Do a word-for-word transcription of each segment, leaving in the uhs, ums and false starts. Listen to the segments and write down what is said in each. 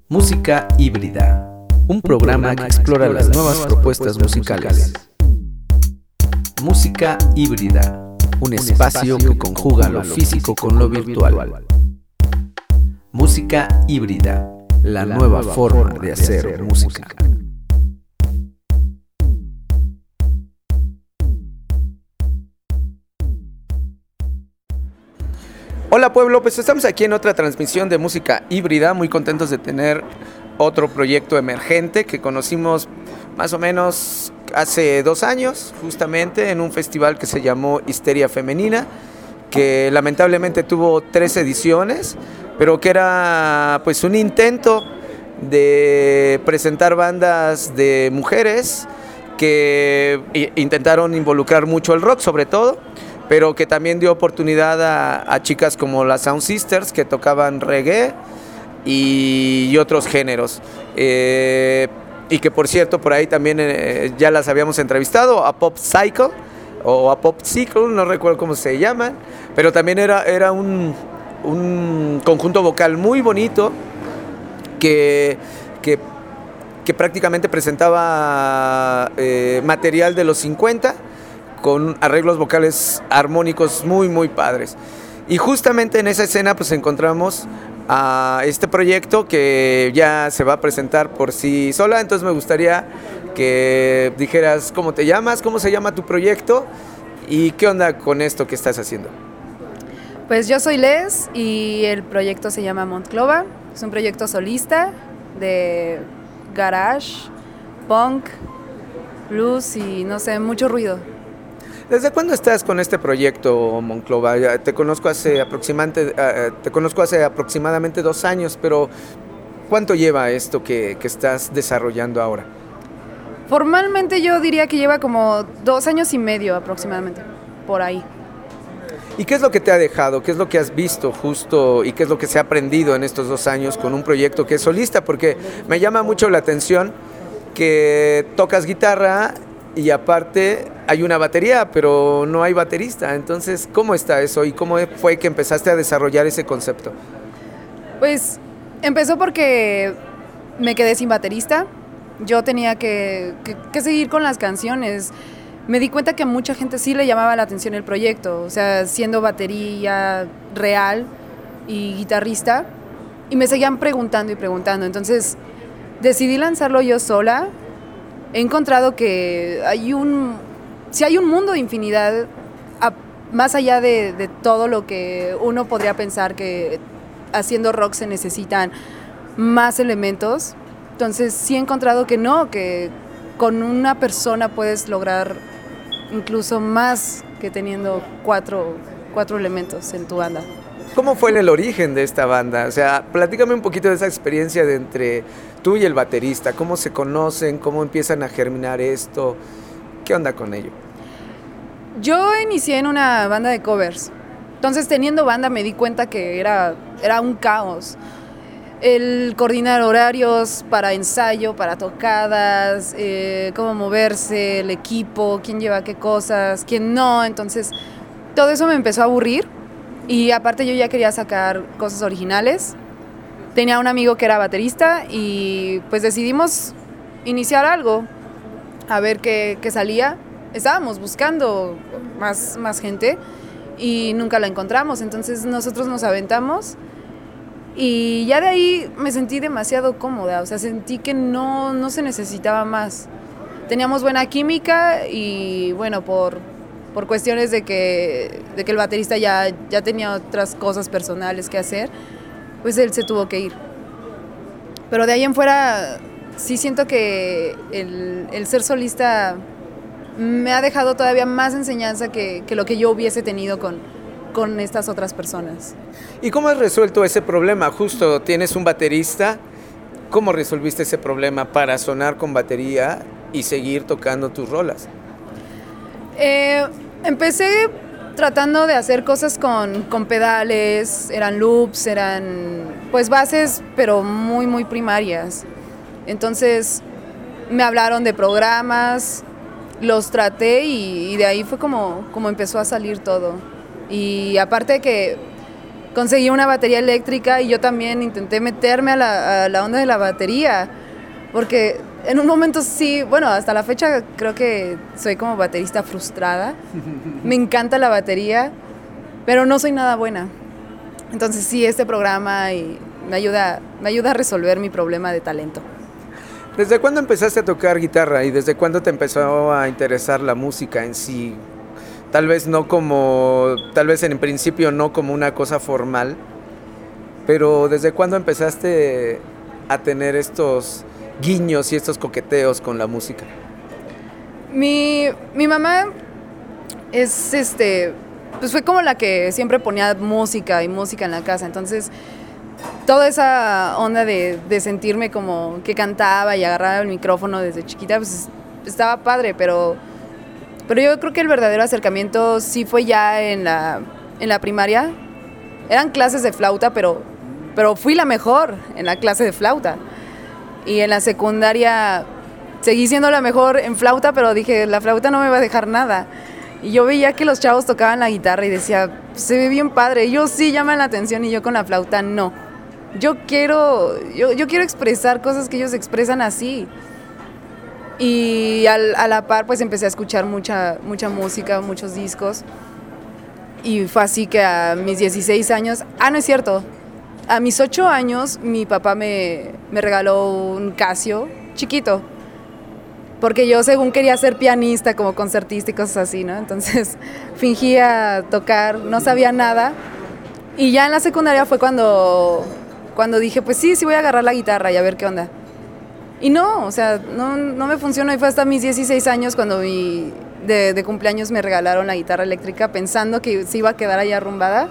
Música híbrida, un programa que explora las nuevas propuestas musicales. Música híbrida, un espacio que conjuga lo físico con lo virtual. Música híbrida, la nueva forma de hacer música. Hola pueblo, pues estamos aquí en otra transmisión de música híbrida, muy contentos de tener otro proyecto emergente que conocimos más o menos hace dos años, justamente en un festival que se llamó Histeria Femenina, que lamentablemente tuvo tres ediciones, pero que era pues un intento de presentar bandas de mujeres que intentaron involucrar mucho el rock sobre todo, pero que también dio oportunidad a, a chicas como las Sound Sisters, que tocaban reggae y, y otros géneros. Eh, y que por cierto, por ahí también eh, ya las habíamos entrevistado, a Pop Cycle, o a Pop Cycle, no recuerdo cómo se llaman, pero también era, era un, un conjunto vocal muy bonito, que, que, que prácticamente presentaba eh, material de los cincuenta, con arreglos vocales armónicos muy muy padres. Y justamente en esa escena pues encontramos a este proyecto que ya se va a presentar por sí sola. Entonces me gustaría que dijeras cómo te llamas, cómo se llama tu proyecto y qué onda con esto que estás haciendo. Pues yo soy Les y el proyecto se llama Monclova. Es un proyecto solista de garage, punk, blues y no sé, mucho ruido. ¿Desde cuándo estás con este proyecto, Monclova? Te conozco hace aproximadamente, te conozco hace aproximadamente dos años, pero ¿cuánto lleva esto que, que estás desarrollando ahora? Formalmente yo diría que lleva como dos años y medio aproximadamente, por ahí. ¿Y qué es lo que te ha dejado? ¿Qué es lo que has visto justo y qué es lo que se ha aprendido en estos dos años con un proyecto que es solista? Porque me llama mucho la atención que tocas guitarra y aparte hay una batería, pero no hay baterista. Entonces, ¿cómo está eso? ¿Y cómo fue que empezaste a desarrollar ese concepto? Pues empezó porque me quedé sin baterista. Yo tenía que, que, que seguir con las canciones. Me di cuenta que a mucha gente sí le llamaba la atención el proyecto. O sea, siendo batería real y guitarrista. Y me seguían preguntando y preguntando. Entonces, decidí lanzarlo yo sola. He encontrado que hay un, sí hay un mundo de infinidad, a, más allá de, de todo lo que uno podría pensar que haciendo rock se necesitan más elementos. Entonces sí he encontrado que no, que con una persona puedes lograr incluso más que teniendo cuatro, cuatro elementos en tu banda. ¿Cómo fue el origen de esta banda? O sea, platícame un poquito de esa experiencia de entre tú y el baterista. ¿Cómo se conocen? ¿Cómo empiezan a germinar esto? ¿Qué onda con ello? Yo inicié en una banda de covers. Entonces, teniendo banda, me di cuenta que era, era un caos. El coordinar horarios para ensayo, para tocadas, eh, cómo moverse, el equipo, quién lleva qué cosas, quién no. Entonces, todo eso me empezó a aburrir. Y aparte yo ya quería sacar cosas originales. Tenía un amigo que era baterista y pues decidimos iniciar algo, a ver qué, qué salía. Estábamos buscando más, más gente y nunca la encontramos, entonces nosotros nos aventamos y ya de ahí me sentí demasiado cómoda, o sea, sentí que no, no se necesitaba más. Teníamos buena química y bueno, por... por cuestiones de que, de que el baterista ya, ya tenía otras cosas personales que hacer, pues él se tuvo que ir. Pero de ahí en fuera, sí siento que el, el ser solista me ha dejado todavía más enseñanza que, que lo que yo hubiese tenido con, con estas otras personas. ¿Y cómo has resuelto ese problema? Justo tienes un baterista, ¿cómo resolviste ese problema para sonar con batería y seguir tocando tus rolas? Eh, empecé tratando de hacer cosas con, con pedales, eran loops, eran pues bases, pero muy, muy primarias. Entonces me hablaron de programas, los traté y, y de ahí fue como, como empezó a salir todo. Y aparte que conseguí una batería eléctrica y yo también intenté meterme a la, a la onda de la batería, porque en un momento sí, bueno, hasta la fecha creo que soy como baterista frustrada. Me encanta la batería, pero no soy nada buena. Entonces sí, este programa y me ayuda, me ayuda a resolver mi problema de talento. ¿Desde cuándo empezaste a tocar guitarra y desde cuándo te empezó a interesar la música en sí? Tal vez no como, tal vez en principio no como una cosa formal, pero ¿desde cuándo empezaste a tener estos guiños y estos coqueteos con la música? Mi, mi mamá es, este, pues fue como la que siempre ponía música y música en la casa, entonces toda esa onda de, de sentirme como que cantaba y agarraba el micrófono desde chiquita, pues estaba padre, pero, pero yo creo que el verdadero acercamiento sí fue ya en la, en la primaria. Eran clases de flauta, pero, pero fui la mejor en la clase de flauta. Y en la secundaria seguí siendo la mejor en flauta, pero dije, la flauta no me va a dejar nada. Y yo veía que los chavos tocaban la guitarra y decía, se ve bien padre, ellos sí llaman la atención y yo con la flauta no. Yo quiero, yo, yo quiero expresar cosas que ellos expresan así. Y al, a la par pues empecé a escuchar mucha, mucha música, muchos discos. Y fue así que a mis dieciséis años, ah, no es cierto, a mis ocho años mi papá me, me regaló un Casio chiquito. Porque yo según quería ser pianista, como concertista y cosas así, ¿no? Entonces fingía tocar, no sabía nada. Y ya en la secundaria fue cuando, cuando dije, pues sí, sí voy a agarrar la guitarra y a ver qué onda. Y no, o sea, no, no me funcionó. Y fue hasta mis dieciséis años cuando mi, de, de cumpleaños me regalaron la guitarra eléctrica pensando que se iba a quedar ahí arrumbada.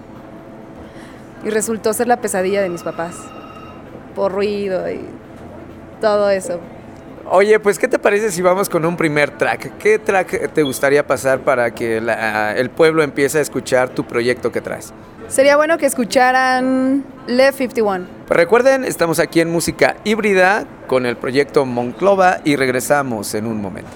Y resultó ser la pesadilla de mis papás, por ruido y todo eso. Oye, pues, ¿qué te parece si vamos con un primer track? ¿Qué track te gustaría pasar para que la, el pueblo empiece a escuchar tu proyecto que traes? Sería bueno que escucharan Lev cincuenta y uno. Pues recuerden, estamos aquí en Música Híbrida con el proyecto Monclova y regresamos en un momento.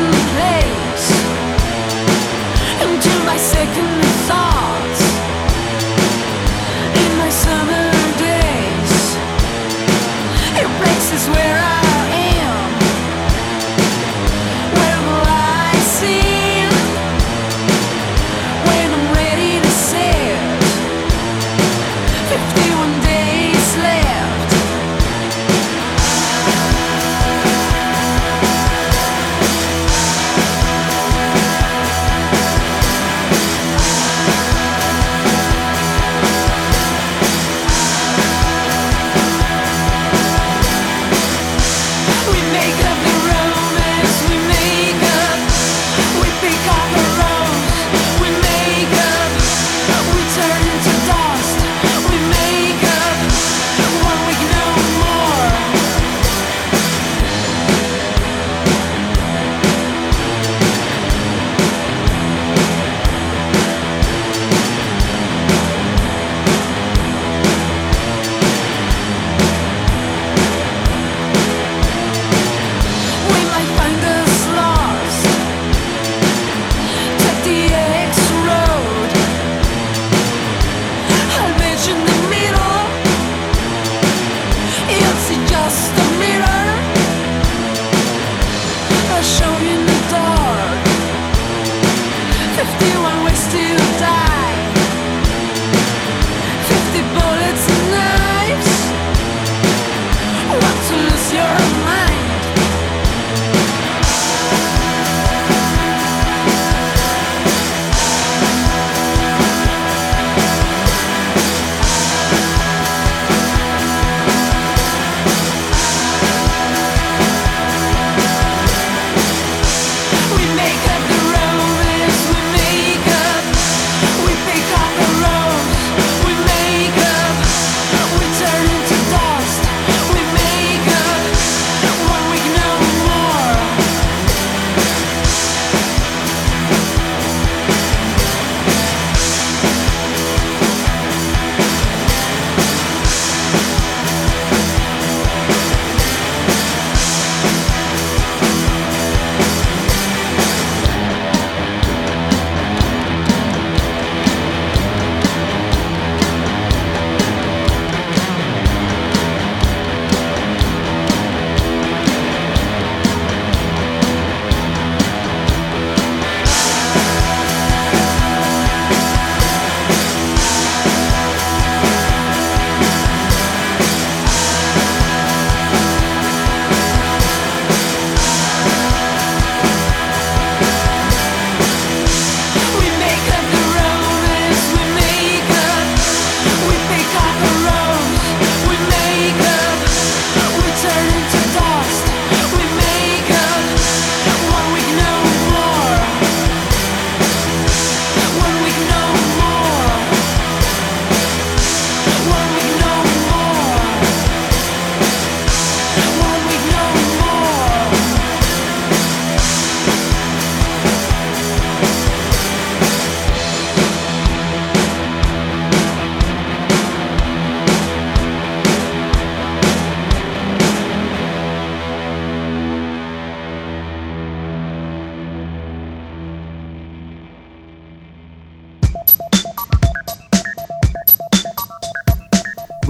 Second thoughts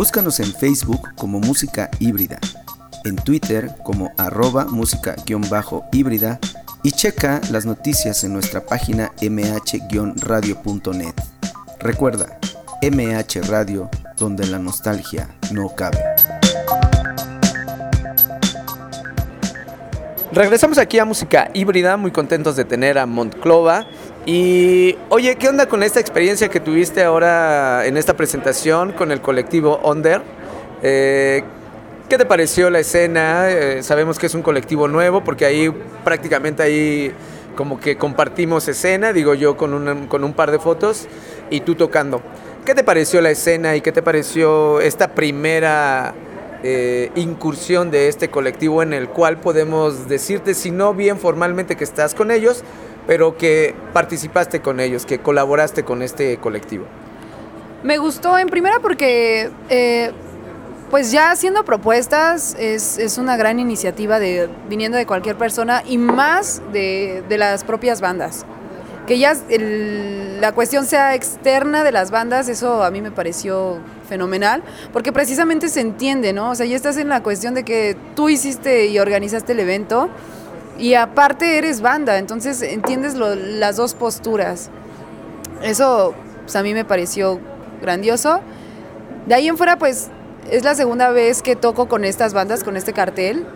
Búscanos en Facebook como Música Híbrida, en Twitter como arroba música-híbrida y checa las noticias en nuestra página m h radio punto net. Recuerda, M H Radio, donde la nostalgia no cabe. Regresamos aquí a Música Híbrida, muy contentos de tener a Monclova. Y oye, ¿qué onda con esta experiencia que tuviste ahora en esta presentación con el colectivo Onder? Eh, ¿Qué te pareció la escena? Eh, sabemos que es un colectivo nuevo porque ahí prácticamente ahí como que compartimos escena, digo yo con, una, con un par de fotos y tú tocando. ¿Qué te pareció la escena y qué te pareció esta primera eh, incursión de este colectivo en el cual podemos decirte, si no bien formalmente que estás con ellos, pero que participaste con ellos, que colaboraste con este colectivo? Me gustó en primera porque eh, pues ya haciendo propuestas es, es una gran iniciativa de, viniendo de cualquier persona y más de, de las propias bandas. Que ya el, la cuestión sea externa de las bandas, eso a mí me pareció fenomenal, porque precisamente se entiende, ¿no? O sea, ya estás en la cuestión de que tú hiciste y organizaste el evento y aparte eres banda, entonces entiendes lo, las dos posturas. Eso pues, a mí me pareció grandioso. De ahí en fuera, pues, es la segunda vez que toco con estas bandas, con este cartel,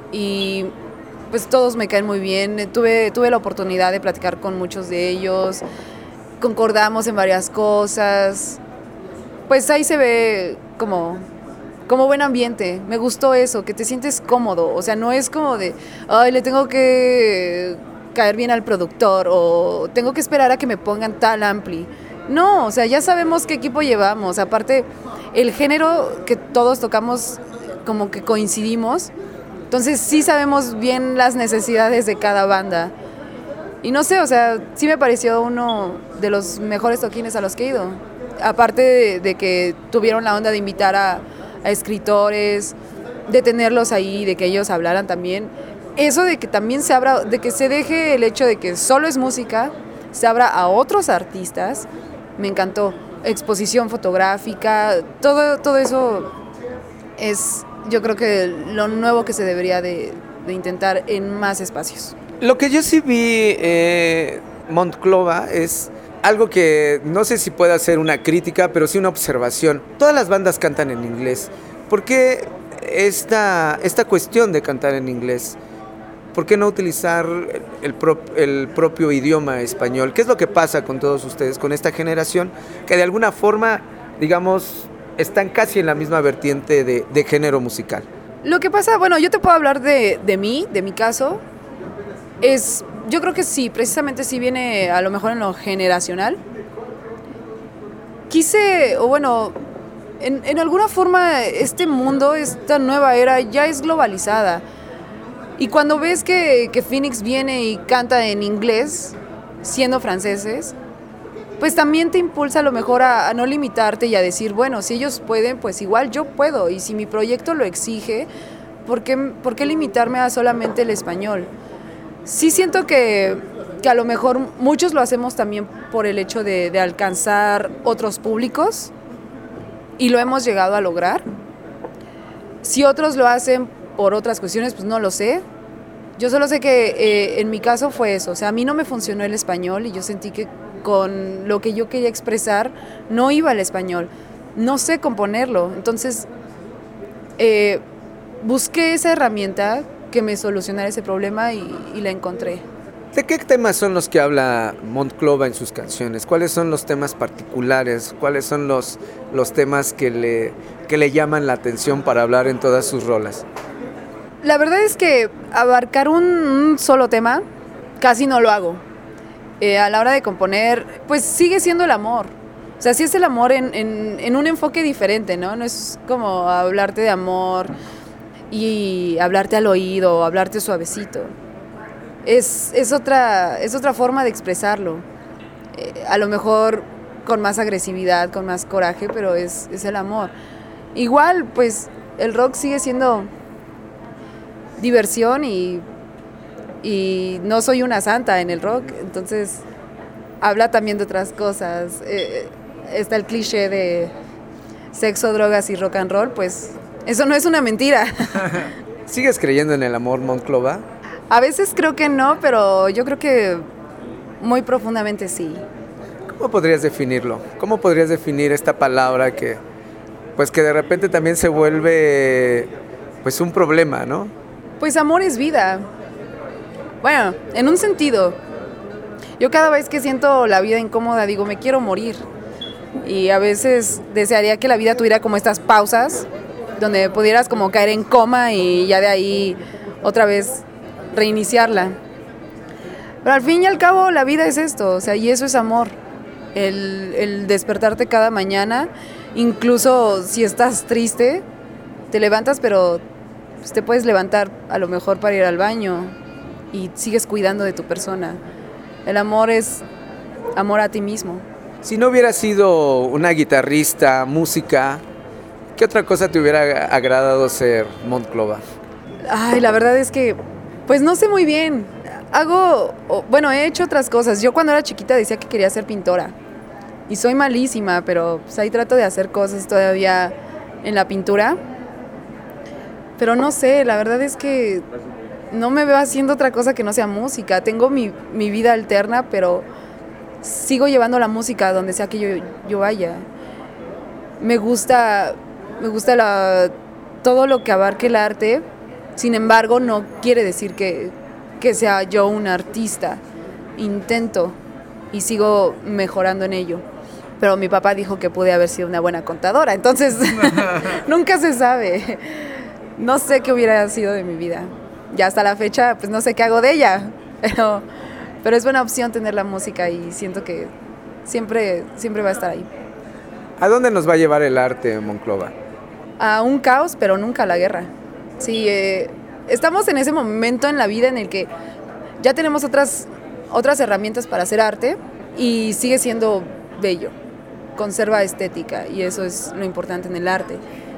y pues todos me caen muy bien. Tuve, tuve la oportunidad de platicar con muchos de ellos, concordamos en varias cosas. Pues ahí se ve como, como buen ambiente. Me gustó eso, que te sientes cómodo. O sea, no es como de, ay, le tengo que caer bien al productor o tengo que esperar a que me pongan tal ampli. No, o sea, ya sabemos qué equipo llevamos. Aparte, el género que todos tocamos como que coincidimos. Entonces sí sabemos bien las necesidades de cada banda. Y no sé, o sea, sí me pareció uno de los mejores toquines a los que he ido. Aparte de, de que tuvieron la onda de invitar a, a escritores, de tenerlos ahí, de que ellos hablaran también. Eso de que también se abra, de que se deje el hecho de que solo es música, se abra a otros artistas, me encantó. Exposición fotográfica, todo, todo eso es... yo creo que lo nuevo que se debería de, de intentar en más espacios. Lo que yo sí vi, eh, Monclova, es algo que no sé si pueda ser una crítica, pero sí una observación. Todas las bandas cantan en inglés. ¿Por qué esta, esta cuestión de cantar en inglés? ¿Por qué no utilizar el, pro, el propio idioma español? ¿Qué es lo que pasa con todos ustedes, con esta generación que de alguna forma, digamos, están casi en la misma vertiente de, de género musical? Lo que pasa, bueno, yo te puedo hablar de, de mí, de mi caso, es, yo creo que sí, precisamente sí viene a lo mejor en lo generacional. Quise, o bueno, en, en alguna forma este mundo, esta nueva era ya es globalizada. Y cuando ves que, que Phoenix viene y canta en inglés, siendo franceses, pues también te impulsa a lo mejor a, a no limitarte y a decir, bueno, si ellos pueden, pues igual yo puedo. Y si mi proyecto lo exige, ¿por qué, por qué limitarme a solamente el español? Sí siento que, que a lo mejor muchos lo hacemos también por el hecho de, de alcanzar otros públicos y lo hemos llegado a lograr. Si otros lo hacen por otras cuestiones, pues no lo sé. Yo solo sé que eh, en mi caso fue eso. O sea, a mí no me funcionó el español y yo sentí que con lo que yo quería expresar no iba al español. No sé componerlo. Entonces, eh, busqué esa herramienta que me solucionara ese problema y, y la encontré. ¿De qué temas son los que habla Monclova en sus canciones? ¿Cuáles son los temas particulares? ¿Cuáles son los, los temas que le, que le llaman la atención para hablar en todas sus rolas? La verdad es que abarcar un, un solo tema casi no lo hago. Eh, a la hora de componer, pues sigue siendo el amor. O sea, sí es el amor en, en, en un enfoque diferente, ¿no? No es como hablarte de amor y hablarte al oído, hablarte suavecito. Es, es, otra, es otra forma de expresarlo. Eh, a lo mejor con más agresividad, con más coraje, pero es, es el amor. Igual, pues, el rock sigue siendo diversión y, y no soy una santa en el rock, entonces habla también de otras cosas. Eh, está el cliché de sexo, drogas y rock and roll, pues eso no es una mentira. ¿Sigues creyendo en el amor, Monclova? A veces creo que no, pero yo creo que muy profundamente sí. ¿Cómo podrías definirlo? ¿Cómo podrías definir esta palabra que, pues que de repente también se vuelve, pues un problema, ¿no? Pues amor es vida. Bueno, en un sentido. Yo cada vez que siento la vida incómoda digo, me quiero morir. Y a veces desearía que la vida tuviera como estas pausas, donde pudieras como caer en coma y ya de ahí otra vez reiniciarla. Pero al fin y al cabo la vida es esto, o sea, y eso es amor. El, el despertarte cada mañana, incluso si estás triste, te levantas, pero pues, te puedes levantar a lo mejor para ir al baño y sigues cuidando de tu persona. El amor es amor a ti mismo. Si no hubieras sido una guitarrista, música, ¿qué otra cosa te hubiera agradado ser, Monclova? Ay, la verdad es que, pues no sé muy bien. Hago, bueno, he hecho otras cosas. Yo cuando era chiquita decía que quería ser pintora. Y soy malísima, pero pues ahí trato de hacer cosas todavía en la pintura. Pero no sé, la verdad es que no me veo haciendo otra cosa que no sea música. Tengo mi, mi vida alterna, pero sigo llevando la música a donde sea que yo, yo vaya. Me gusta, me gusta la, todo lo que abarque el arte. Sin embargo, no quiere decir que, que sea yo una artista. Intento y sigo mejorando en ello. Pero mi papá dijo que pude haber sido una buena contadora, entonces nunca se sabe. No sé qué hubiera sido de mi vida. Ya hasta la fecha, pues no sé qué hago de ella. Pero, pero es buena opción tener la música y siento que siempre, siempre va a estar ahí. ¿A dónde nos va a llevar el arte, Monclova? A un caos, pero nunca a la guerra. Sí, eh, estamos en ese momento en la vida en el que ya tenemos otras, otras herramientas para hacer arte y sigue siendo bello, conserva estética y eso es lo importante en el arte.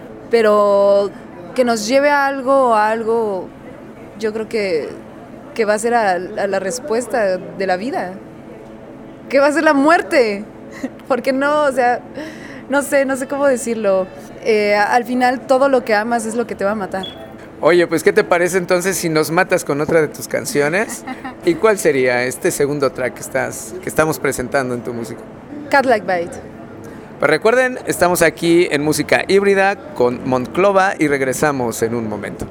Pero que nos lleve a algo, a algo, yo creo que, que va a ser a, a la respuesta de la vida, que va a ser la muerte, porque no, o sea, no sé, no sé cómo decirlo. Eh, al final todo lo que amas es lo que te va a matar. Oye, pues ¿qué te parece entonces si nos matas con otra de tus canciones? ¿Y cuál sería este segundo track que, estás, que estamos presentando en tu música? Cat Like Bite. Pues recuerden, estamos aquí en Música Híbrida con Monclova y regresamos en un momento.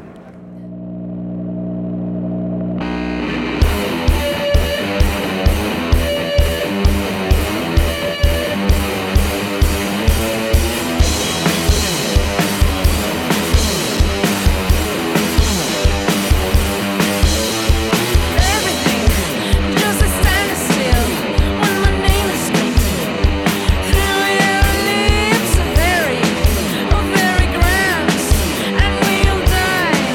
Very, oh very grand, and we'll die.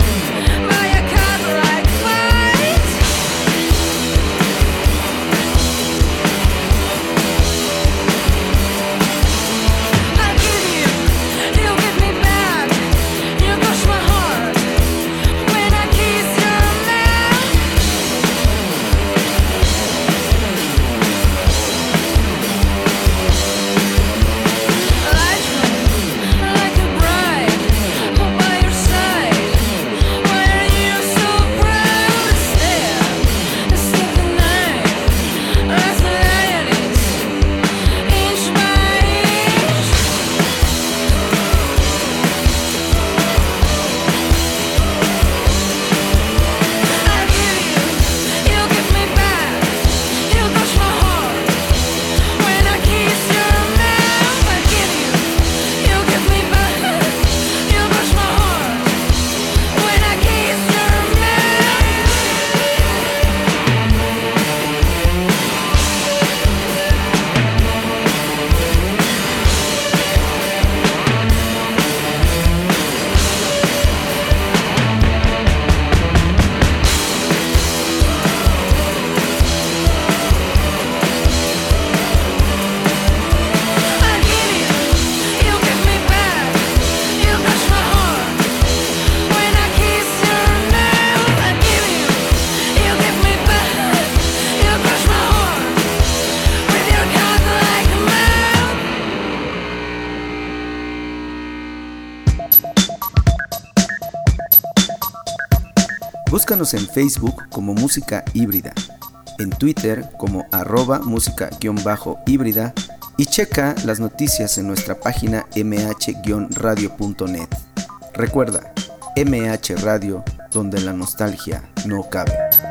Búscanos en Facebook como Música Híbrida, en Twitter como arroba música-híbrida y checa las noticias en nuestra página eme hache radio punto net. Recuerda, eme hache Radio, donde la nostalgia no cabe.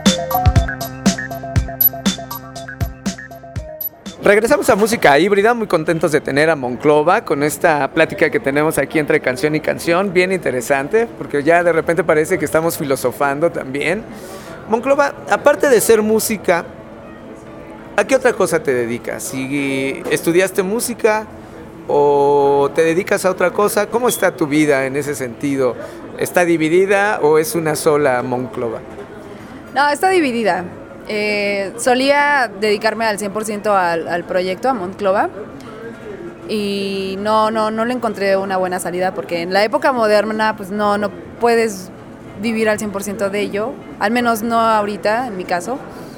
Regresamos a Música Híbrida, muy contentos de tener a Monclova con esta plática que tenemos aquí entre canción y canción, bien interesante, porque ya de repente parece que estamos filosofando también. Monclova, aparte de ser música, ¿a qué otra cosa te dedicas? Si estudiaste música o te dedicas a otra cosa, ¿cómo está tu vida en ese sentido? ¿Está dividida o es una sola Monclova? No, está dividida. Eh, solía dedicarme al cien por ciento al, al proyecto, a Monclova, y no, no, no le encontré una buena salida porque en la época moderna pues no, no puedes vivir al cien por ciento de ello, al menos no ahorita en mi caso.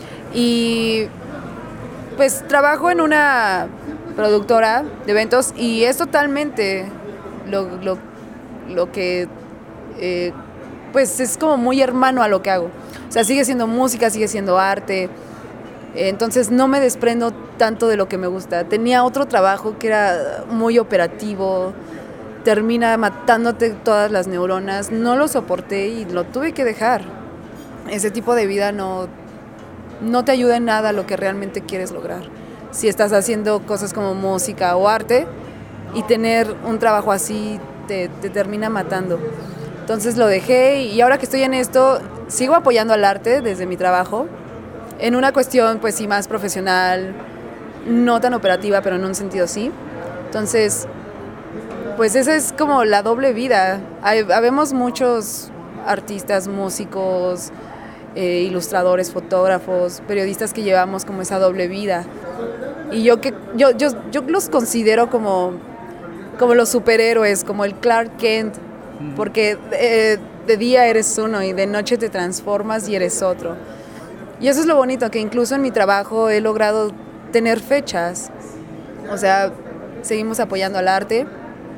Y pues trabajo en una productora de eventos y es totalmente lo, lo, lo que eh, pues es como muy hermano a lo que hago. O sea, sigue siendo música, sigue siendo arte, entonces no me desprendo tanto de lo que me gusta. Tenía otro trabajo que era muy operativo, termina matándote todas las neuronas, no lo soporté y lo tuve que dejar. Ese tipo de vida no, no te ayuda en nada a lo que realmente quieres lograr. Si estás haciendo cosas como música o arte y tener un trabajo así te, te termina matando. Entonces lo dejé y ahora que estoy en esto, sigo apoyando al arte desde mi trabajo, en una cuestión pues sí más profesional, no tan operativa, pero en un sentido sí. Entonces, pues esa es como la doble vida. Hay, habemos muchos artistas, músicos, eh, ilustradores, fotógrafos, periodistas que llevamos como esa doble vida. Y yo, que, yo, yo, yo los considero como, como los superhéroes, como el Clark Kent, porque eh, de día eres uno y de noche te transformas y eres otro. Y eso es lo bonito, que incluso en mi trabajo he logrado tener fechas. O sea, seguimos apoyando al arte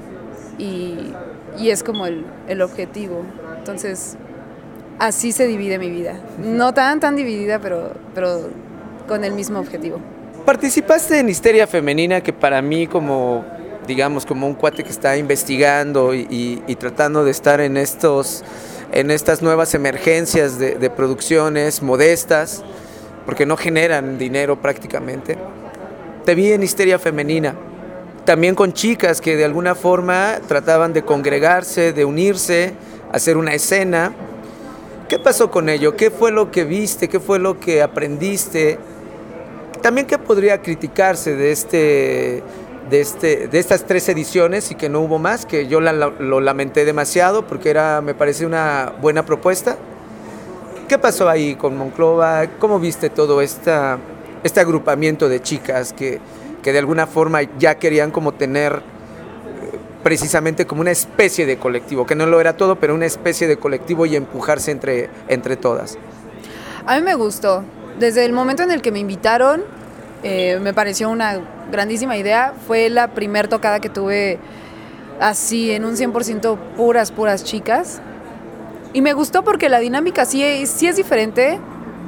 y, y es como el, el objetivo. Entonces, así se divide mi vida. No tan, tan dividida, pero, pero con el mismo objetivo. Participaste en Histeria Femenina, que para mí como... digamos, como un cuate que está investigando y, y, y tratando de estar en estos, en estas nuevas emergencias de, de producciones modestas, porque no generan dinero prácticamente. Te vi en Histeria Femenina, también con chicas que de alguna forma trataban de congregarse, de unirse, hacer una escena. ¿Qué pasó con ello? ¿Qué fue lo que viste? ¿Qué fue lo que aprendiste? También, ¿qué podría criticarse de este... De, este, de estas tres ediciones y que no hubo más, que yo la, lo, lo lamenté demasiado porque era, me parece una buena propuesta? ¿Qué pasó ahí con Monclova? ¿Cómo viste todo esta, este agrupamiento de chicas que, que de alguna forma ya querían como tener precisamente como una especie de colectivo, que no lo era todo, pero una especie de colectivo y empujarse entre, entre todas? A mí me gustó. Desde el momento en el que me invitaron, eh, me pareció una grandísima idea. Fue la primer tocada que tuve así en un cien por ciento puras, puras chicas. Y me gustó porque la dinámica sí, sí es diferente,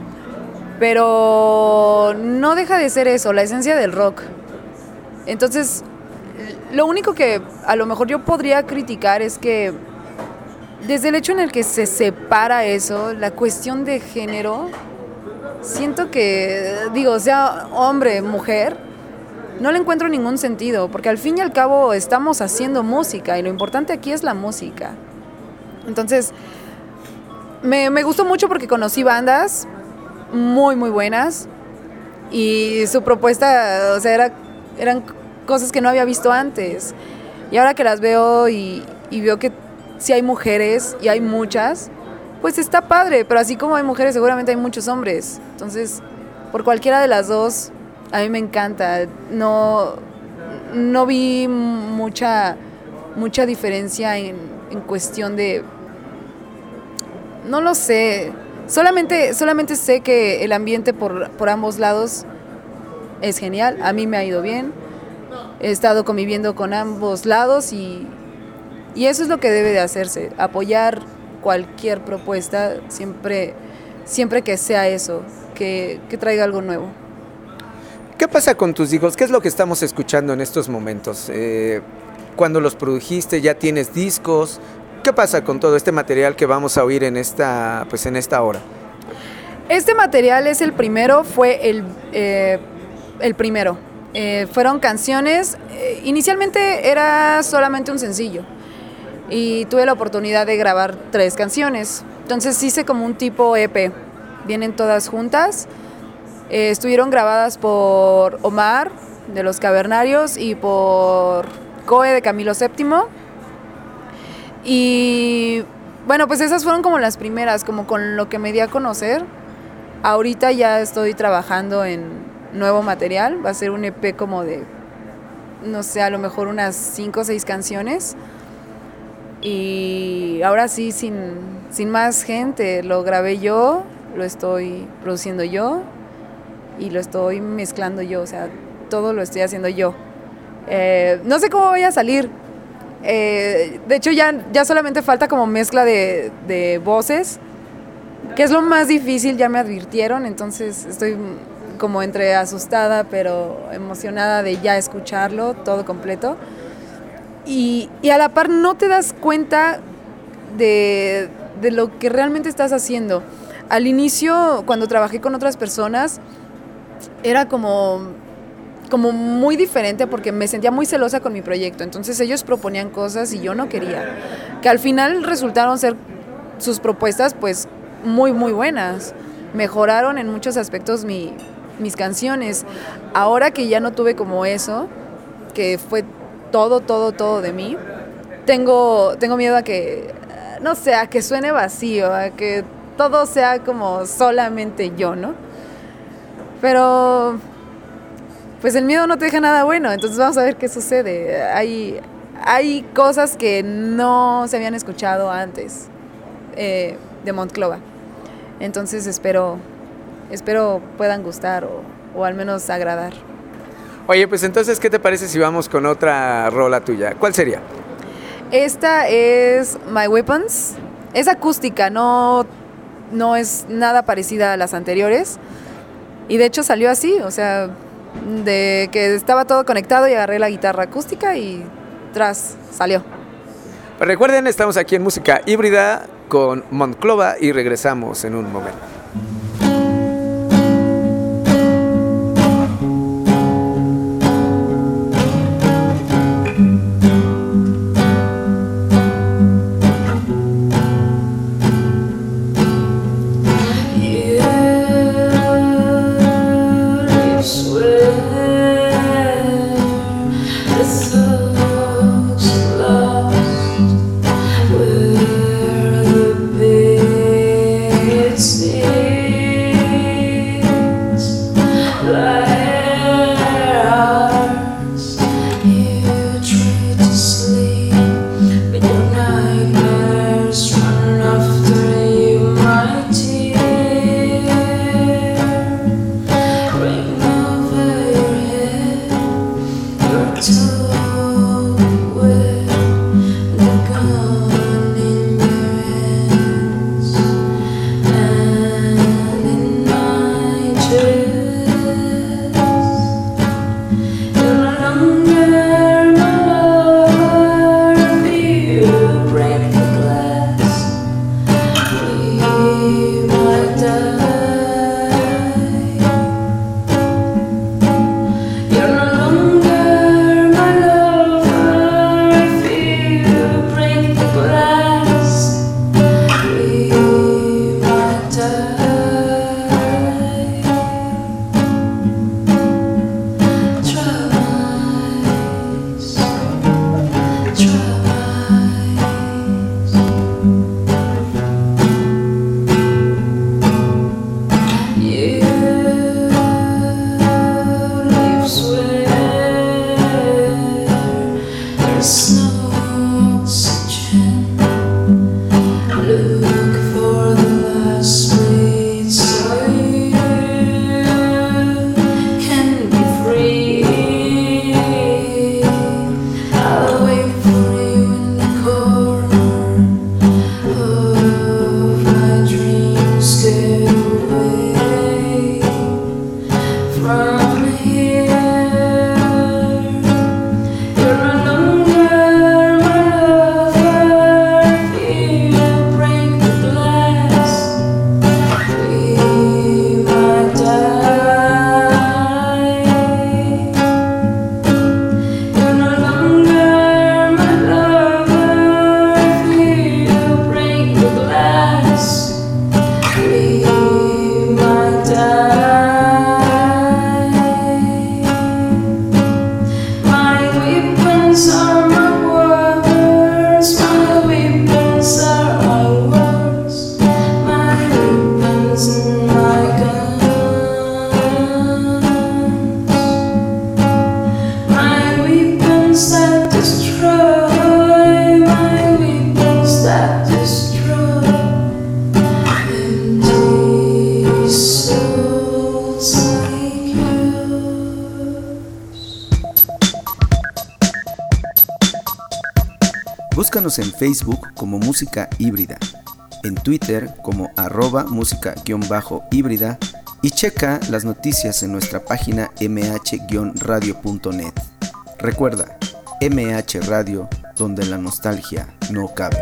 pero no deja de ser eso, la esencia del rock. Entonces, lo único que a lo mejor yo podría criticar es que desde el hecho en el que se separa eso, la cuestión de género, siento que, digo, sea hombre, mujer, no le encuentro ningún sentido, porque al fin y al cabo estamos haciendo música y lo importante aquí es la música. Entonces, me, me gustó mucho porque conocí bandas muy, muy buenas y su propuesta, o sea, era, eran cosas que no había visto antes. Y ahora que las veo y, y veo que sí hay mujeres y hay muchas, pues está padre, pero así como hay mujeres seguramente hay muchos hombres. Entonces, por cualquiera de las dos, a mí me encanta. No, no vi mucha, mucha diferencia en, en cuestión de... No lo sé. Solamente, solamente sé que el ambiente por, por ambos lados es genial. A mí me ha ido bien. He estado conviviendo con ambos lados y, y eso es lo que debe de hacerse. Apoyar cualquier propuesta, siempre, siempre que sea eso, que, que traiga algo nuevo. ¿Qué pasa con tus hijos? ¿Qué es lo que estamos escuchando en estos momentos? Eh, cuando los produjiste, ¿ya tienes discos? ¿Qué pasa con todo este material que vamos a oír en esta, pues en esta hora? Este material es el primero, fue el, eh, el primero. Eh, fueron canciones, eh, inicialmente era solamente un sencillo y tuve la oportunidad de grabar tres canciones. Entonces hice como un tipo E P, vienen todas juntas. Eh, estuvieron grabadas por Omar, de Los Cavernarios, y por Coe, de Camilo séptimo. Y bueno, pues esas fueron como las primeras, como con lo que me di a conocer. Ahorita ya estoy trabajando en nuevo material, va a ser un E P como de, no sé, a lo mejor unas cinco o seis canciones. Y ahora sí, sin, sin más gente, lo grabé yo, lo estoy produciendo yo y lo estoy mezclando yo, o sea, todo lo estoy haciendo yo. Eh, no sé cómo vaya a salir. Eh, de hecho, ya, ya solamente falta como mezcla de, de voces, que es lo más difícil, ya me advirtieron, entonces estoy como entre asustada, pero emocionada de ya escucharlo todo completo. Y, y a la par no te das cuenta de, de lo que realmente estás haciendo. Al inicio, cuando trabajé con otras personas, era como, como muy diferente porque me sentía muy celosa con mi proyecto. Entonces ellos proponían cosas y yo no quería. Que al final resultaron ser sus propuestas pues muy, muy buenas. Mejoraron en muchos aspectos mi, mis canciones. Ahora que ya no tuve como eso, que fue todo, todo, todo de mí, tengo, tengo miedo a que, no sé, a que suene vacío, a que todo sea como solamente yo, ¿no? Pero, pues el miedo no te deja nada bueno, entonces vamos a ver qué sucede. Hay, hay cosas que no se habían escuchado antes eh, de Monclova, entonces espero, espero puedan gustar o, o al menos agradar. Oye, pues entonces, ¿qué te parece si vamos con otra rola tuya? ¿Cuál sería? Esta es My Weapons. Es acústica, no, no es nada parecida a las anteriores. Y de hecho salió así, o sea, de que estaba todo conectado y agarré la guitarra acústica y tras, salió. Recuerden, estamos aquí en Música Híbrida con Monclova y regresamos en un momento. See Búscanos en Facebook como Música Híbrida, en Twitter como arroba música-híbrida y checa las noticias en nuestra página eme hache radio punto net. Recuerda, eme hache Radio, donde la nostalgia no cabe.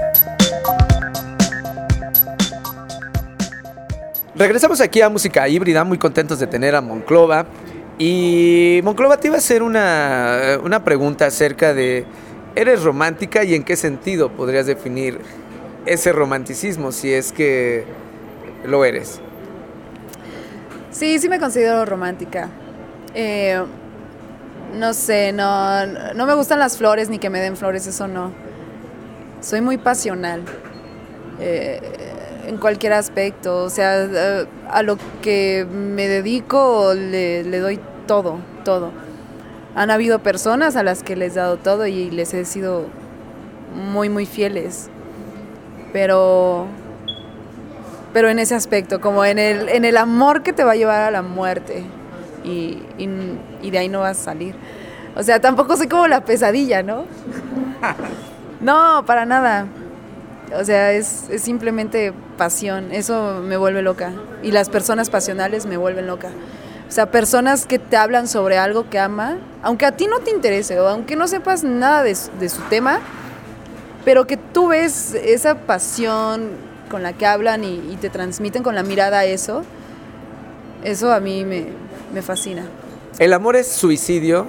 Regresamos aquí a Música Híbrida, muy contentos de tener a Monclova. Y Monclova, te iba a hacer una, una pregunta acerca de, ¿eres romántica y en qué sentido podrías definir ese romanticismo, si es que lo eres? Sí, sí me considero romántica. Eh, no sé, no, no me gustan las flores ni que me den flores, eso no. Soy muy pasional. Eh, en cualquier aspecto, o sea, a lo que me dedico le, le doy todo, todo. Han habido personas a las que les he dado todo y les he sido muy, muy fieles, pero, pero en ese aspecto, como en el, en el amor que te va a llevar a la muerte y, y, y de ahí no vas a salir. O sea, tampoco soy como la pesadilla, ¿no? No, para nada. O sea, es, es simplemente pasión, eso me vuelve loca. Y las personas pasionales me vuelven loca. O sea, personas que te hablan sobre algo que ama, aunque a ti no te interese o aunque no sepas nada de su, de su tema, pero que tú ves esa pasión con la que hablan y, y te transmiten con la mirada eso, eso a mí me, me fascina. ¿El amor es suicidio?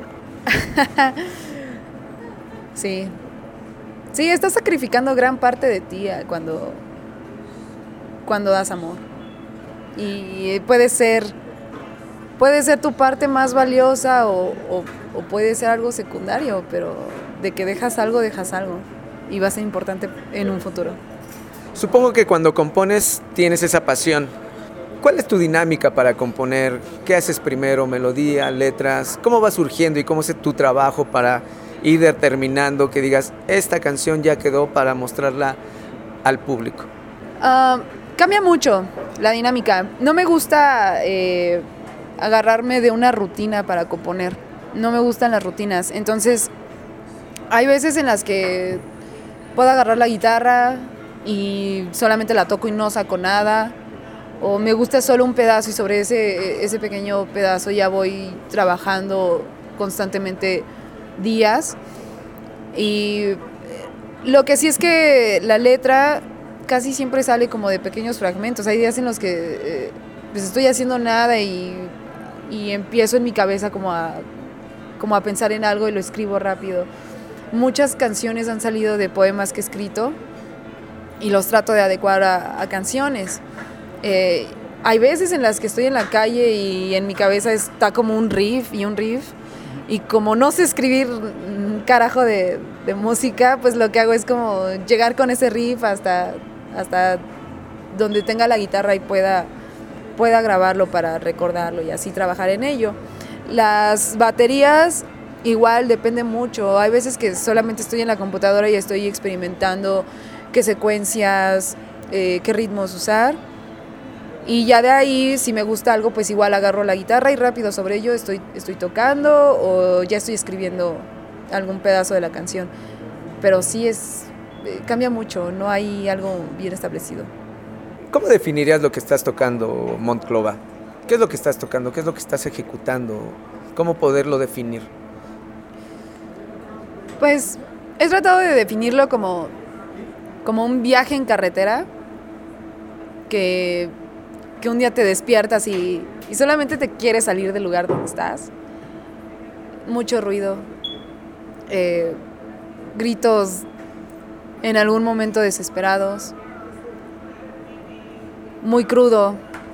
Sí. Sí, estás sacrificando gran parte de ti cuando, cuando das amor. Y puede ser, puede ser tu parte más valiosa o, o, o puede ser algo secundario, pero de que dejas algo, dejas algo. Y va a ser importante en un futuro. Supongo que cuando compones tienes esa pasión. ¿Cuál es tu dinámica para componer? ¿Qué haces primero? ¿Melodía, letras? ¿Cómo va surgiendo y cómo es tu trabajo para ir determinando que digas, esta canción ya quedó para mostrarla al público? Uh, cambia mucho la dinámica. No me gusta eh, agarrarme de una rutina para componer. No me gustan las rutinas. Entonces, hay veces en las que puedo agarrar la guitarra y solamente la toco y no saco nada. O me gusta solo un pedazo y sobre ese, ese pequeño pedazo ya voy trabajando constantemente días. Y lo que sí es que la letra casi siempre sale como de pequeños fragmentos. Hay días en los que eh, pues estoy haciendo nada y, y empiezo en mi cabeza como a, como a pensar en algo y lo escribo rápido. Muchas canciones han salido de poemas que he escrito y los trato de adecuar a, a canciones. Eh, hay veces en las que estoy en la calle y en mi cabeza está como un riff y un riff. Y como no sé escribir un carajo de, de música, pues lo que hago es como llegar con ese riff hasta, hasta donde tenga la guitarra y pueda, pueda grabarlo para recordarlo y así trabajar en ello. Las baterías igual depende mucho. Hay veces que solamente estoy en la computadora y estoy experimentando qué secuencias, eh, qué ritmos usar. Y ya de ahí, si me gusta algo, pues igual agarro la guitarra y rápido sobre ello estoy, estoy tocando o ya estoy escribiendo algún pedazo de la canción. Pero sí es, eh, cambia mucho, no hay algo bien establecido. ¿Cómo definirías lo que estás tocando, Monclova? ¿Qué es lo que estás tocando? ¿Qué es lo que estás ejecutando? ¿Cómo poderlo definir? Pues he tratado de definirlo como, como un viaje en carretera que... que un día te despiertas y, y solamente te quieres salir del lugar donde estás. Mucho ruido, eh, gritos en algún momento desesperados, muy crudo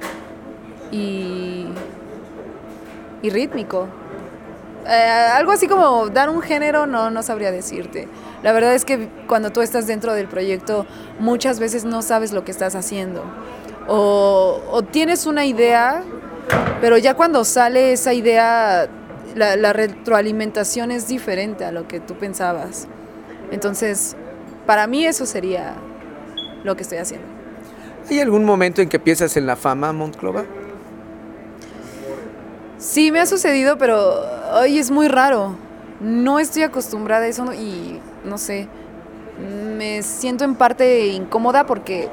y, y rítmico. Eh, algo así como dar un género, no, no sabría decirte. La verdad es que cuando tú estás dentro del proyecto, muchas veces no sabes lo que estás haciendo. O, o tienes una idea, pero ya cuando sale esa idea, la, la retroalimentación es diferente a lo que tú pensabas. Entonces, para mí eso sería lo que estoy haciendo. ¿Hay algún momento en que piensas en la fama, Monclova? Sí, me ha sucedido, pero hoy es muy raro. No estoy acostumbrada a eso y no sé. me siento en parte incómoda porque,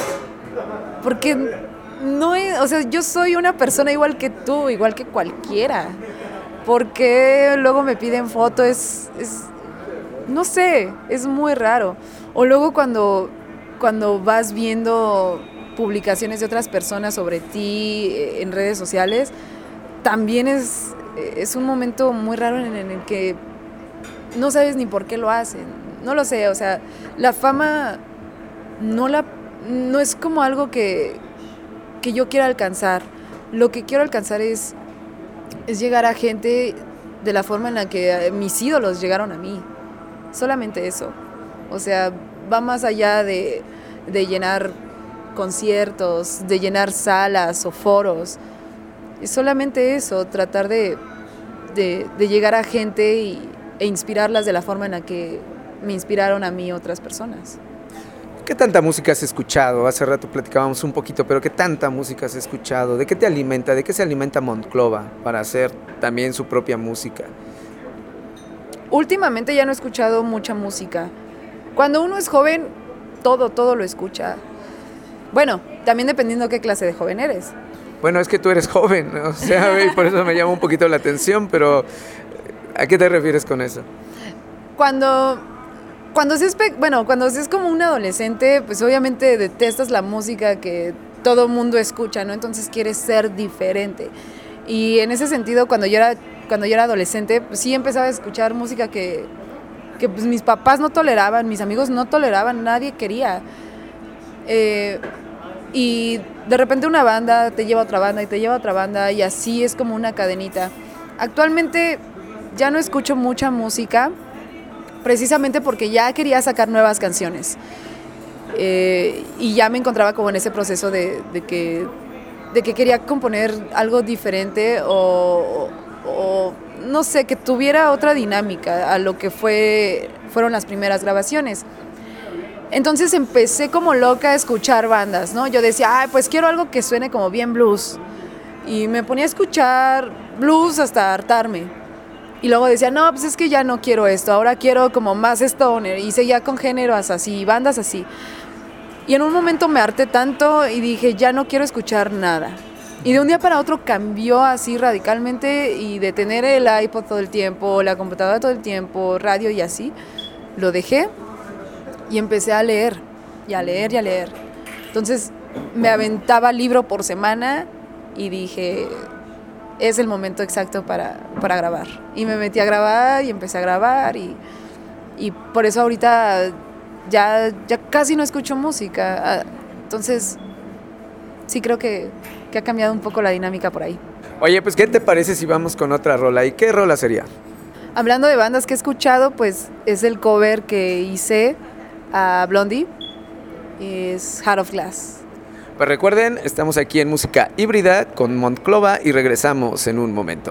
porque no es, o sea, yo soy una persona igual que tú, igual que cualquiera. Porque luego me piden fotos, es, es, no sé, es muy raro. O luego cuando, cuando vas viendo publicaciones de otras personas sobre ti en redes sociales, también es, es un momento muy raro en el que no sabes ni por qué lo hacen. No lo sé, o sea, la fama no, la, no es como algo que, que yo quiera alcanzar. Lo que quiero alcanzar es, es llegar a gente de la forma en la que mis ídolos llegaron a mí. Solamente eso. O sea, va más allá de, de llenar conciertos, de llenar salas o foros. Es solamente eso, tratar de, de, de llegar a gente y, e inspirarlas de la forma en la que me inspiraron a mí otras personas. ¿Qué tanta música has escuchado? Hace rato platicábamos un poquito, pero ¿qué tanta música has escuchado? ¿De qué te alimenta? ¿De qué se alimenta Monclova para hacer también su propia música? Últimamente ya no he escuchado mucha música. Cuando uno es joven, todo, todo lo escucha. Bueno, también dependiendo qué clase de joven eres. Bueno, es que tú eres joven, o sea, y por eso me llama un poquito la atención, pero ¿a qué te refieres con eso? Cuando... Cuando se es, pe- bueno, cuando se es como un adolescente, pues obviamente detestas la música que todo mundo escucha, ¿no? Entonces quieres ser diferente. Y en ese sentido, cuando yo era, cuando yo era adolescente, pues sí empezaba a escuchar música que, que pues mis papás no toleraban, mis amigos no toleraban, nadie quería. Eh, y de repente una banda te lleva a otra banda y te lleva a otra banda y así es como una cadenita. Actualmente ya no escucho mucha música, precisamente porque ya quería sacar nuevas canciones eh, y ya me encontraba como en ese proceso de, de, que, de que quería componer algo diferente o, o no sé, que tuviera otra dinámica a lo que fue, fueron las primeras grabaciones. Entonces empecé como loca a escuchar bandas, ¿no? Yo decía, ay, pues quiero algo que suene como bien blues, y me ponía a escuchar blues hasta hartarme. Y luego decía, no, pues es que ya no quiero esto, ahora quiero como más stoner, y seguía con géneros así, bandas así. Y en un momento me harté tanto y dije, ya no quiero escuchar nada. Y de un día para otro cambió así radicalmente, y de tener el iPod todo el tiempo, la computadora todo el tiempo, radio y así, lo dejé y empecé a leer, y a leer y a leer. Entonces me aventaba libro por semana y dije... es el momento exacto para, para grabar. Y me metí a grabar y empecé a grabar y, y por eso ahorita ya, ya casi no escucho música. Entonces sí creo que, que ha cambiado un poco la dinámica por ahí. Oye, pues ¿qué te parece si vamos con otra rola? ¿Y qué rola sería? Hablando de bandas que he escuchado, pues es el cover que hice a Blondie, es Heart of Glass. Pues recuerden, estamos aquí en Música Híbrida con Monclova y regresamos en un momento.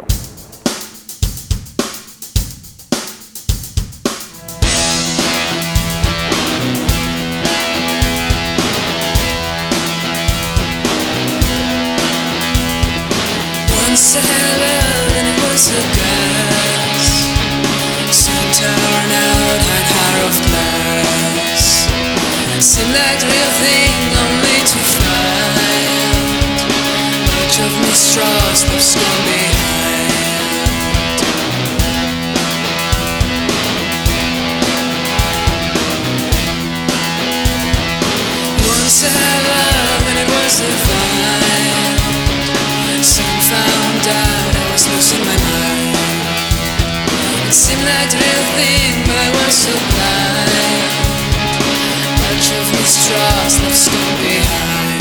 Once I had love and it was a gas, soon turned out had heart of glass. Seemed like the real thing only to find much of mistrust was gone behind. Once I had love and it was divine, soon found out I was losing my mind. It seemed like the real thing, but I was so blind. Much of mistrust left gone behind.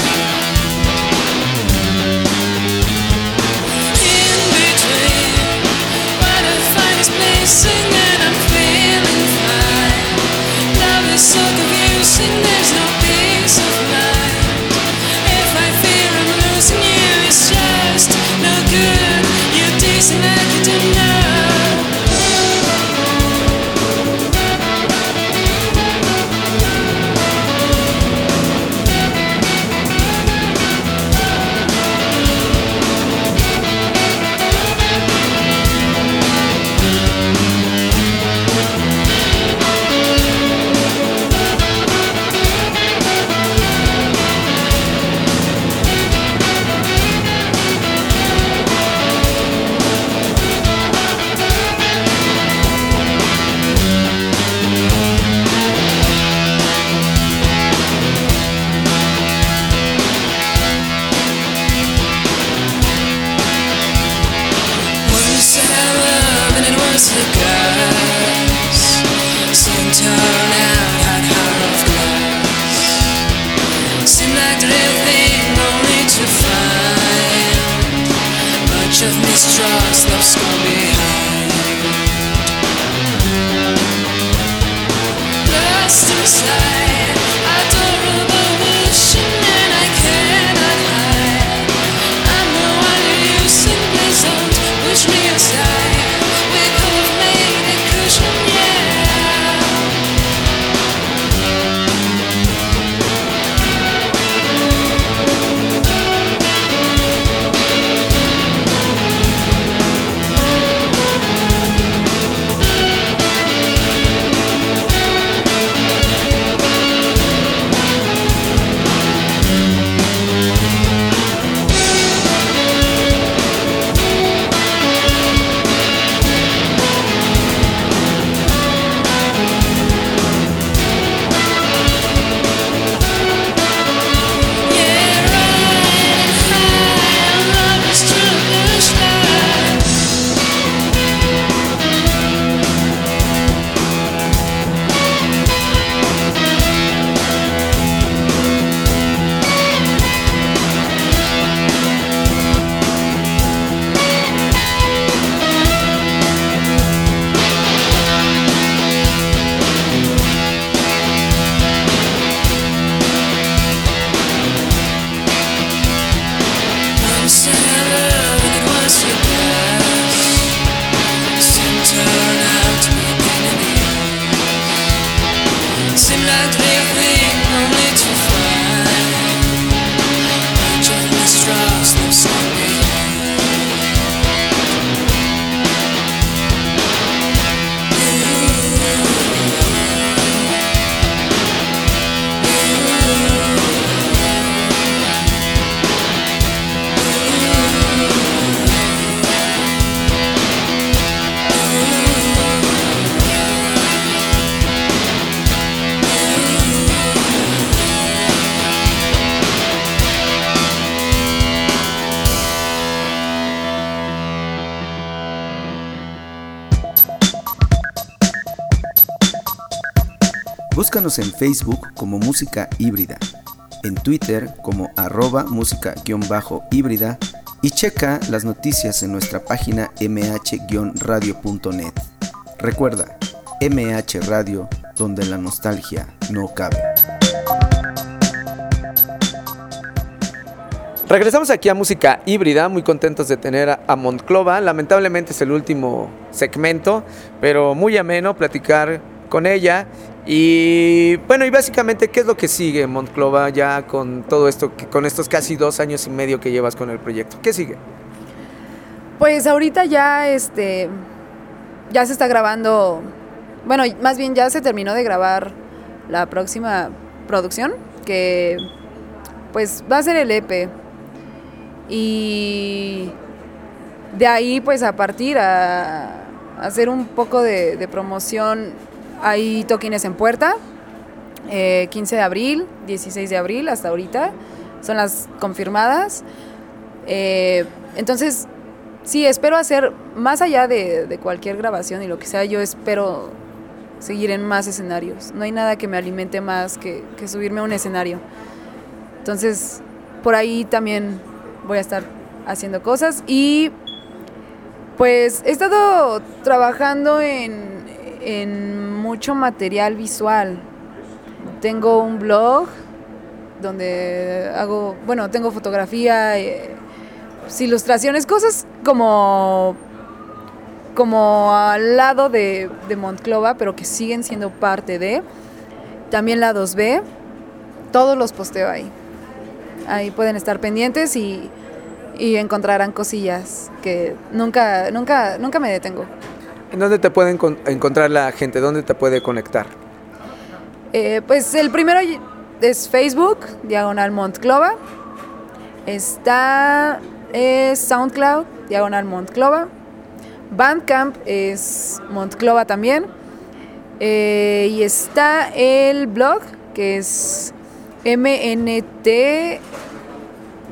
In between, what I find is blessing and I'm feeling fine. Love is so confusing, there's no peace of mind. If I fear I'm losing you, it's just no good. You're teasing like you don't know. was the gas. Soon turn out hot heart of glass. Seemed like the real thing, only to find much of mistrust love's gone behind. Lost inside, adorable vision, and I cannot hide. I'm the one you simply don't push me aside. We could have made a cushion, yeah. Búscanos en Facebook como Música Híbrida, en Twitter como arroba música-híbrida y checa las noticias en nuestra página eme hache radio punto net. Recuerda, eme hache Radio, donde la nostalgia no cabe. Regresamos aquí a Música Híbrida, muy contentos de tener a, a Monclova. Lamentablemente es el último segmento, pero muy ameno platicar con ella. Y bueno, y básicamente, ¿qué es lo que sigue, Monclova, ya con todo esto, con estos casi dos años y medio que llevas con el proyecto? ¿Qué sigue? Pues ahorita ya, este, ya se está grabando, bueno, más bien ya se terminó de grabar la próxima producción, que pues va a ser el E P. Y de ahí, pues a partir a, a hacer un poco de, de promoción. Hay toquines en puerta, eh, quince de abril, dieciséis de abril, hasta ahorita, son las confirmadas. Eh, entonces, sí, espero hacer, más allá de, de cualquier grabación y lo que sea, yo espero seguir en más escenarios. No hay nada que me alimente más que, que subirme a un escenario. Entonces, por ahí también voy a estar haciendo cosas. Y pues he estado trabajando en... en mucho material visual. Tengo un blog donde hago, bueno, tengo fotografía, eh, ilustraciones, cosas como como al lado de, de Monclova, pero que siguen siendo parte de. También la dos B, todos los posteo ahí. Ahí pueden estar pendientes y, y encontrarán cosillas que nunca, nunca, nunca me detengo. ¿En dónde te pueden con- encontrar la gente? ¿Dónde te puede conectar? Eh, pues el primero es Facebook, diagonal Monclova. Está es SoundCloud, diagonal Monclova. Bandcamp es Monclova también. Eh, y está el blog, que es M N T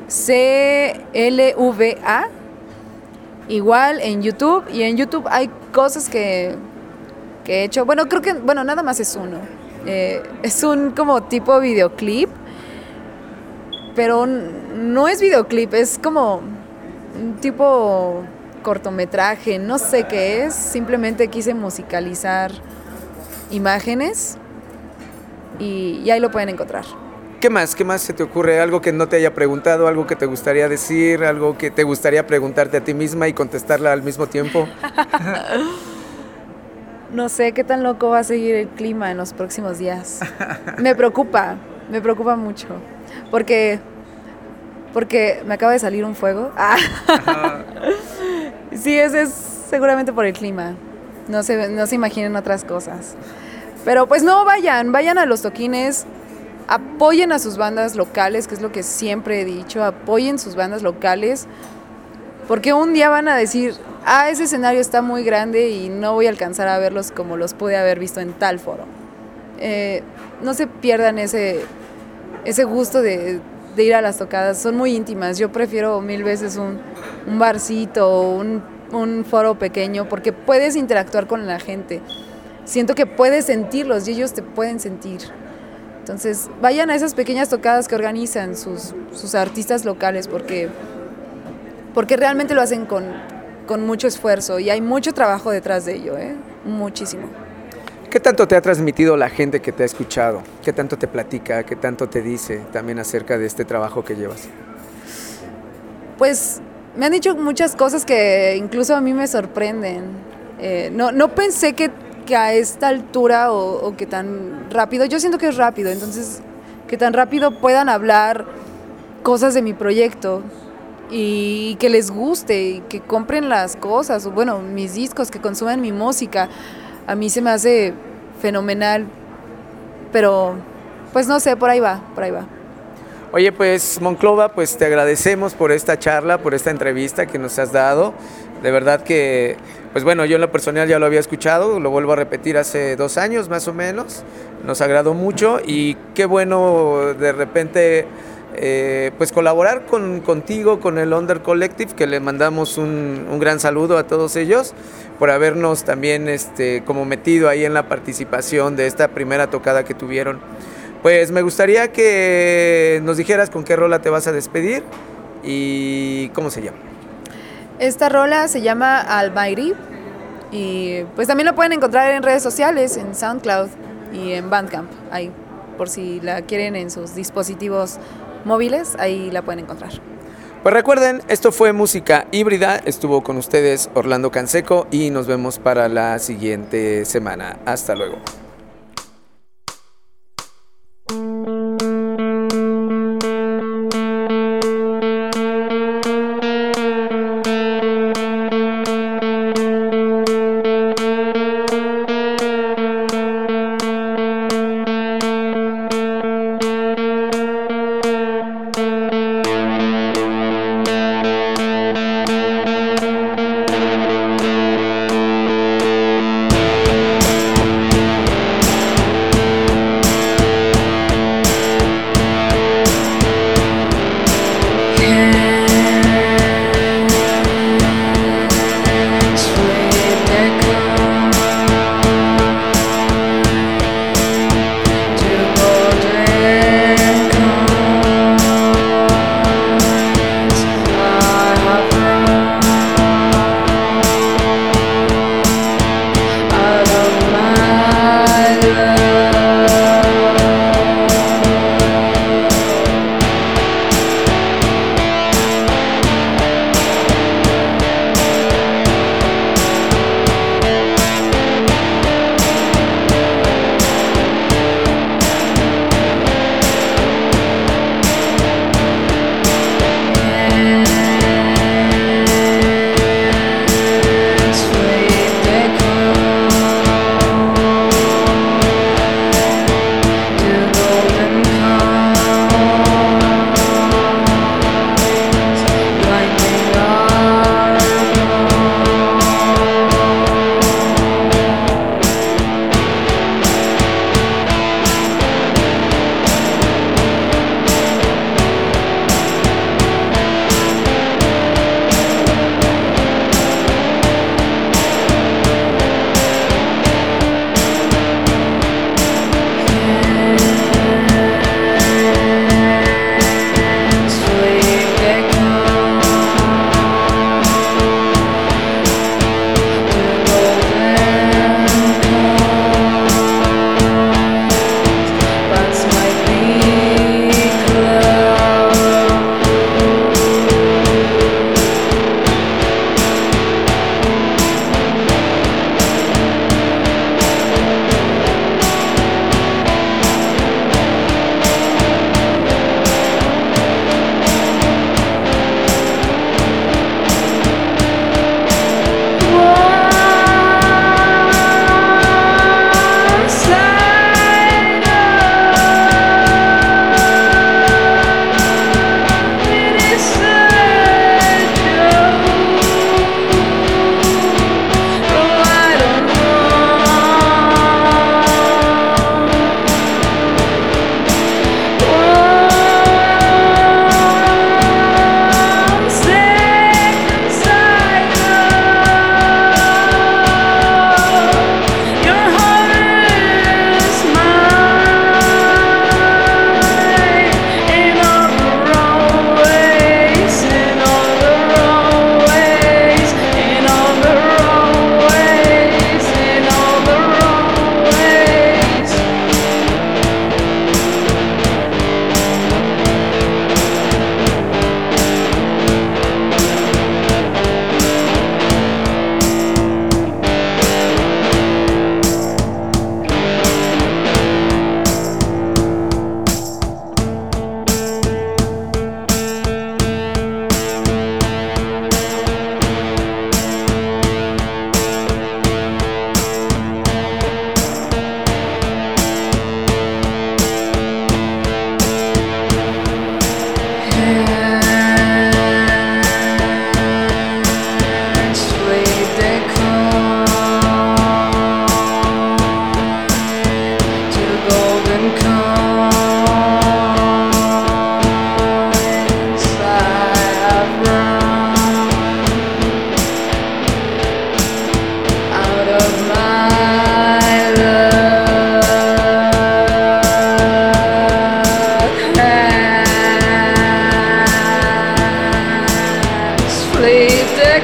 C L V A. Igual en YouTube, y en YouTube hay cosas que, que he hecho, bueno, creo que, bueno, nada más es uno. Eh, es un como tipo videoclip, pero no es videoclip, es como un tipo cortometraje, no sé qué es, simplemente quise musicalizar imágenes y, y ahí lo pueden encontrar. ¿Qué más? ¿Qué más se te ocurre? ¿Algo que no te haya preguntado? ¿Algo que te gustaría decir? ¿Algo que te gustaría preguntarte a ti misma y contestarla al mismo tiempo? No sé qué tan loco va a seguir el clima en los próximos días. Me preocupa, me preocupa mucho. Porque, porque me acaba de salir un fuego. Ah. Sí, ese es seguramente por el clima. No se, no se imaginen otras cosas. Pero pues no, vayan, vayan a los toquines. Apoyen a sus bandas locales, que es lo que siempre he dicho, apoyen sus bandas locales, porque un día van a decir, ah, ese escenario está muy grande y no voy a alcanzar a verlos como los pude haber visto en tal foro. Eh, no se pierdan ese, ese gusto de, de ir a las tocadas, son muy íntimas, yo prefiero mil veces un, un barcito, un, un foro pequeño, porque puedes interactuar con la gente, siento que puedes sentirlos y ellos te pueden sentir. Entonces, vayan a esas pequeñas tocadas que organizan sus, sus artistas locales porque, porque realmente lo hacen con, con mucho esfuerzo y hay mucho trabajo detrás de ello, ¿eh? Muchísimo. ¿Qué tanto te ha transmitido la gente que te ha escuchado? ¿Qué tanto te platica? ¿Qué tanto te dice también acerca de este trabajo que llevas? Pues me han dicho muchas cosas que incluso a mí me sorprenden. Eh, no, no pensé que que a esta altura o, o que tan rápido, yo siento que es rápido, entonces que tan rápido puedan hablar cosas de mi proyecto y que les guste y que compren las cosas, o bueno, mis discos, que consuman mi música, a mí se me hace fenomenal, pero pues no sé, por ahí va, por ahí va. Oye, pues Monclova, pues te agradecemos por esta charla, por esta entrevista que nos has dado. De verdad que, pues bueno, yo en lo personal ya lo había escuchado, lo vuelvo a repetir hace dos años más o menos. Nos agradó mucho y qué bueno de repente eh, pues colaborar con, contigo, con el Under Collective, que le mandamos un, un gran saludo a todos ellos por habernos también este, como metido ahí en la participación de esta primera tocada que tuvieron. Pues me gustaría que nos dijeras con qué rola te vas a despedir y cómo se llama. Esta rola se llama Almighty y pues también la pueden encontrar en redes sociales, en SoundCloud y en Bandcamp, ahí, por si la quieren en sus dispositivos móviles, ahí la pueden encontrar. Pues recuerden, esto fue Música Híbrida, estuvo con ustedes Orlando Canseco y nos vemos para la siguiente semana. Hasta luego.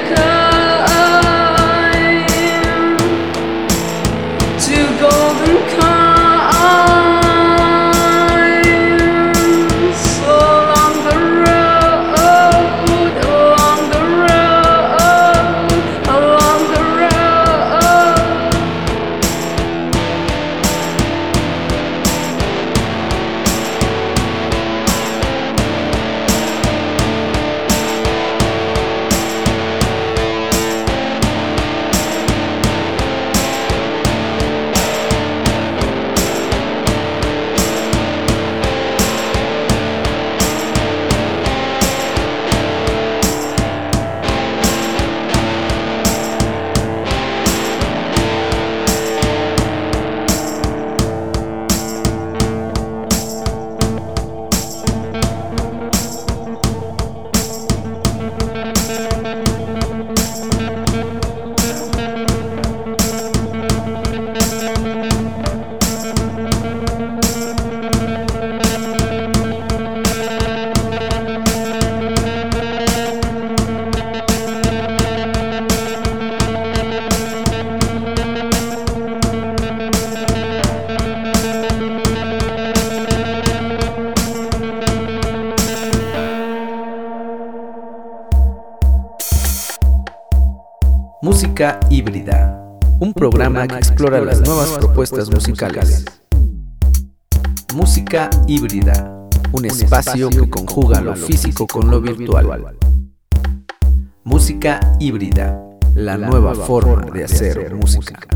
Música Híbrida, un programa que explora las nuevas propuestas musicales. Música Híbrida, un espacio que conjuga lo físico con lo virtual. Música Híbrida, la nueva forma de hacer música.